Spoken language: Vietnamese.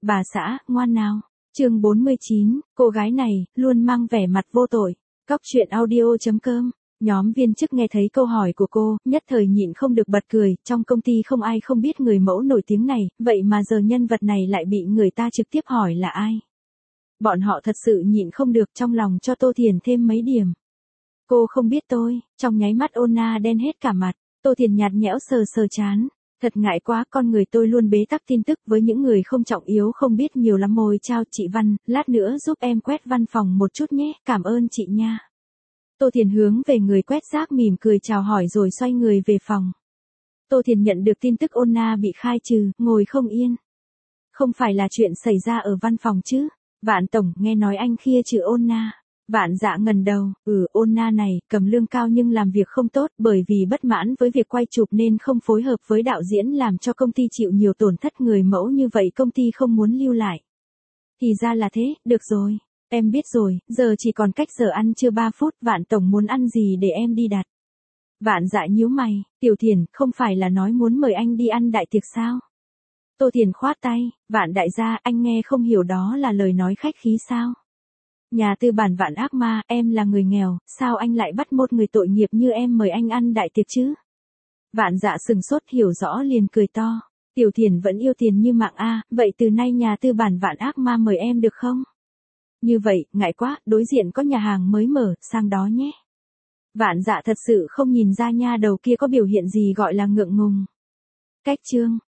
Bà xã, ngoan nào. Chương 49, cô gái này, luôn mang vẻ mặt vô tội. Cóc truyện audio.com. Nhóm viên chức nghe thấy câu hỏi của cô, nhất thời nhịn không được bật cười, trong công ty không ai không biết người mẫu nổi tiếng này, vậy mà giờ nhân vật này lại bị người ta trực tiếp hỏi là ai. Bọn họ thật sự nhịn không được, trong lòng cho Tô Thiền thêm mấy điểm. Cô không biết tôi, trong nháy mắt Onna đen hết cả mặt, Tô Thiền nhạt nhẽo sờ sờ trán. Thật ngại quá, con người tôi luôn bế tắc tin tức với những người không trọng yếu không biết nhiều lắm. Môi chào chị Văn, lát nữa giúp em quét văn phòng một chút nhé, cảm ơn chị nha. Tô Thiền hướng về người quét rác mỉm cười chào hỏi rồi xoay người về phòng. Tô Thiền nhận được tin tức Onna bị khai trừ, ngồi không yên. Không phải là chuyện xảy ra ở văn phòng chứ? Vạn tổng, nghe nói anh khia trừ Onna. Vạn Dạ ngẩng đầu, Onna này, cầm lương cao nhưng làm việc không tốt, bởi vì bất mãn với việc quay chụp nên không phối hợp với đạo diễn làm cho công ty chịu nhiều tổn thất. Người mẫu như vậy công ty không muốn lưu lại. Thì ra là thế, được rồi, em biết rồi, giờ chỉ còn cách giờ ăn trưa 3 phút, Vạn tổng muốn ăn gì để em đi đặt. Vạn Dạ nhíu mày, Tiểu Thiền, không phải là nói muốn mời anh đi ăn đại tiệc sao? Tô Thiền khoát tay, Vạn đại gia, anh nghe không hiểu đó là lời nói khách khí sao? Nhà tư bản Vạn ác ma, em là người nghèo, sao anh lại bắt một người tội nghiệp như em mời anh ăn đại tiệc chứ? Vạn Dạ sừng sốt, hiểu rõ liền cười to. Tiểu Thiền vẫn yêu tiền như mạng a, vậy từ nay nhà tư bản Vạn ác ma mời em được không? Như vậy, ngại quá, đối diện có nhà hàng mới mở, sang đó nhé. Vạn Dạ thật sự không nhìn ra nha đầu kia có biểu hiện gì gọi là ngượng ngùng. Cách chương